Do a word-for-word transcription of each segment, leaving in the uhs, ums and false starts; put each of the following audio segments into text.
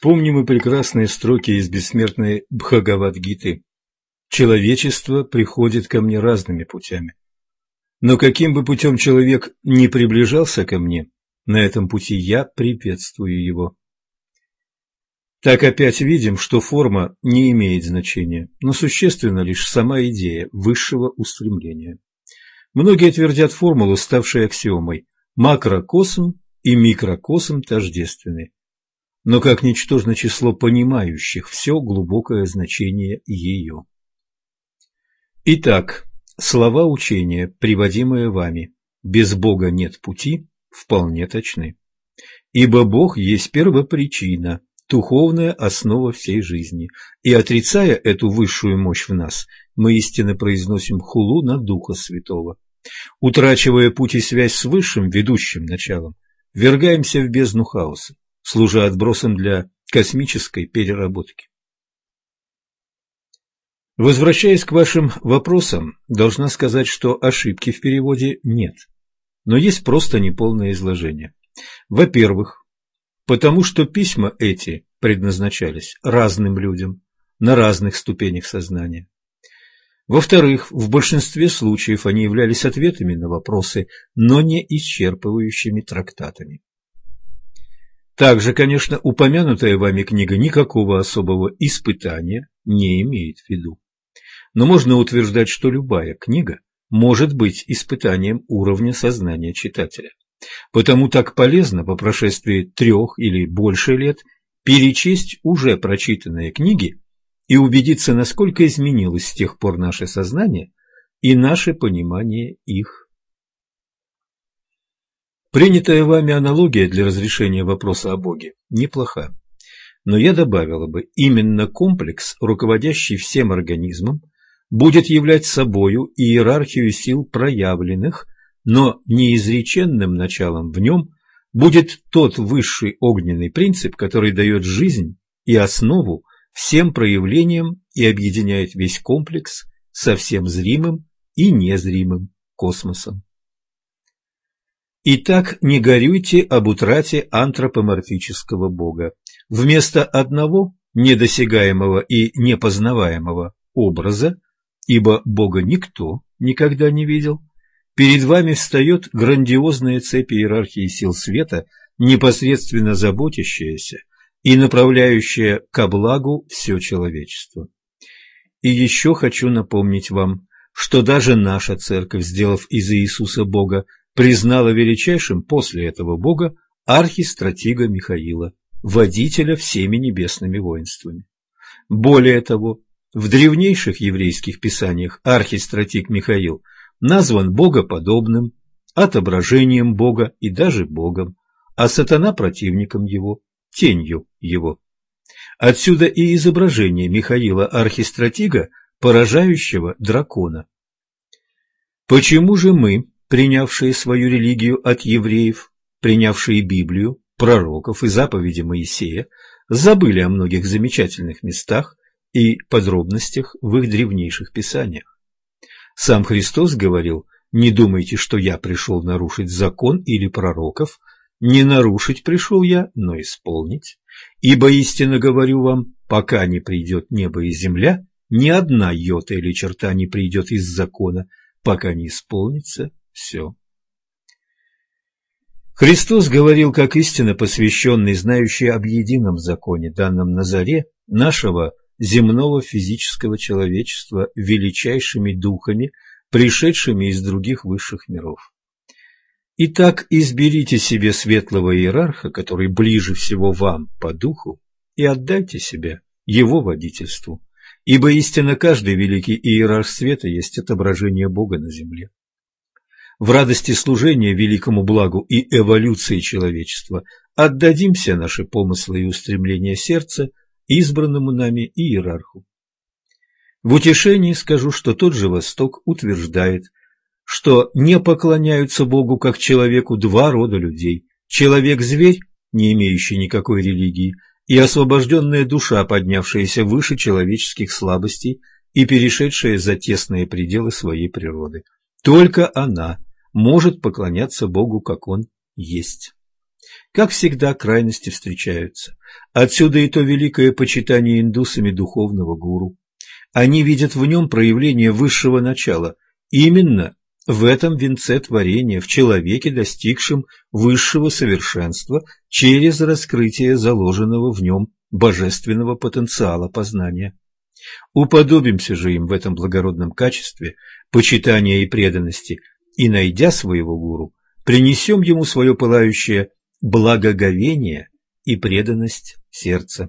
Вспомним и прекрасные строки из бессмертной Бхагавад-гиты. Человечество приходит ко мне разными путями. Но каким бы путем человек ни приближался ко мне, на этом пути я приветствую его. Так опять видим, что форма не имеет значения, но существенна лишь сама идея высшего устремления. Многие твердят формулу, ставшей аксиомой: макрокосм и микрокосм тождественны. Но как ничтожно число понимающих все глубокое значение ее. Итак, слова учения, приводимые вами: «Без Бога нет пути», вполне точны. Ибо Бог есть первопричина, духовная основа всей жизни, и, отрицая эту высшую мощь в нас, мы истинно произносим хулу на Духа Святого. Утрачивая путь и связь с высшим, ведущим началом, ввергаемся в бездну хаоса, служа отбросом для космической переработки. Возвращаясь к вашим вопросам, должна сказать, что ошибки в переводе нет, но есть просто неполное изложение. Во-первых, потому что письма эти предназначались разным людям на разных ступенях сознания. Во-вторых, в большинстве случаев они являлись ответами на вопросы, но не исчерпывающими трактатами. Также, конечно, упомянутая вами книга никакого особого испытания не имеет в виду. Но можно утверждать, что любая книга может быть испытанием уровня сознания читателя. Потому так полезно по прошествии трех или больше лет перечесть уже прочитанные книги и убедиться, насколько изменилось с тех пор наше сознание и наше понимание их. Принятая вами аналогия для разрешения вопроса о Боге неплоха, но я добавила бы, именно комплекс, руководящий всем организмом, будет являть собою иерархию сил проявленных, но неизреченным началом в нем будет тот высший огненный принцип, который дает жизнь и основу всем проявлениям и объединяет весь комплекс со всем зримым и незримым космосом. Итак, не горюйте об утрате антропоморфического Бога. Вместо одного недосягаемого и непознаваемого образа, ибо Бога никто никогда не видел, перед вами встает грандиозная цепь иерархии сил света, непосредственно заботящаяся и направляющая ко благу все человечество. И еще хочу напомнить вам, что даже наша церковь, сделав из Иисуса Бога, признала величайшим после этого Бога архистратига Михаила, водителя всеми небесными воинствами. Более того, в древнейших еврейских писаниях архистратиг Михаил назван богоподобным, отображением Бога и даже Богом, а сатана противником его, тенью его. Отсюда и изображение Михаила архистратига, поражающего дракона. Почему же мы, принявшие свою религию от евреев, принявшие Библию, пророков и заповеди Моисея, забыли о многих замечательных местах и подробностях в их древнейших писаниях? Сам Христос говорил: «Не думайте, что я пришел нарушить закон или пророков, не нарушить пришел я, но исполнить. Ибо истинно говорю вам, пока не придет небо и земля, ни одна йота или черта не придет из закона, пока не исполнится все». Христос говорил как истинно посвященный, знающий об едином законе, данном на заре нашего земного физического человечества величайшими духами, пришедшими из других высших миров. Итак, изберите себе светлого иерарха, который ближе всего вам по духу, и отдайте себя его водительству, ибо истинно каждый великий иерарх света есть отображение Бога на земле. В радости служения великому благу и эволюции человечества отдадим все наши помыслы и устремления сердца избранному нами иерарху. В утешении скажу, что тот же Восток утверждает, что не поклоняются Богу как человеку два рода людей: человек-зверь, не имеющий никакой религии, и освобожденная душа, поднявшаяся выше человеческих слабостей и перешедшая за тесные пределы своей природы. Только она может поклоняться Богу, как Он есть. Как всегда, крайности встречаются. Отсюда и то великое почитание индусами духовного гуру. Они видят в нем проявление высшего начала. Именно в этом венце творения, в человеке, достигшем высшего совершенства через раскрытие заложенного в нем божественного потенциала познания. Уподобимся же им в этом благородном качестве почитания и преданности, и, найдя своего гуру, принесем ему свое пылающее благоговение и преданность сердца.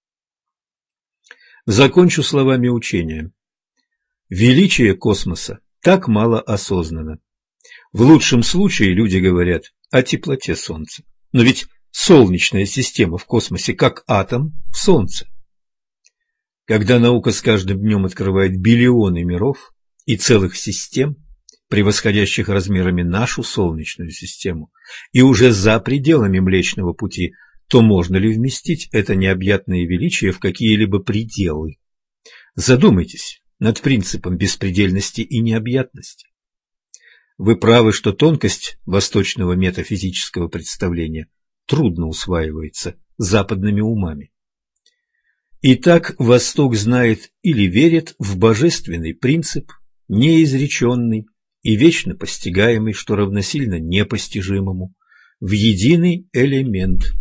Закончу словами учения. Величие космоса так мало осознано. В лучшем случае люди говорят о теплоте Солнца, но ведь Солнечная система в космосе как атом в Солнце. Когда наука с каждым днем открывает биллионы миров и целых систем, превосходящих размерами нашу Солнечную систему, и уже за пределами Млечного Пути, то можно ли вместить это необъятное величие в какие-либо пределы? Задумайтесь над принципом беспредельности и необъятности. Вы правы, что тонкость восточного метафизического представления трудно усваивается западными умами. Итак, Восток знает или верит в божественный принцип, неизреченный и вечно постигаемый, что равносильно непостижимому, в единый элемент.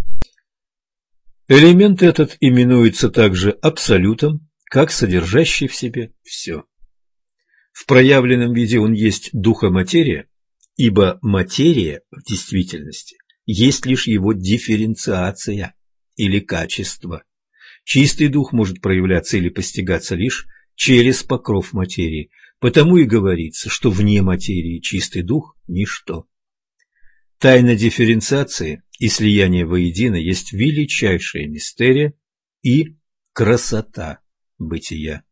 Элемент этот именуется также абсолютом, как содержащий в себе все. В проявленном виде он есть духа-материя, ибо материя в действительности есть лишь его дифференциация или качество. Чистый дух может проявляться или постигаться лишь через покров материи, потому и говорится, что вне материи чистый дух – ничто. Тайна дифференциации и слияния воедино есть величайшая мистерия и красота бытия.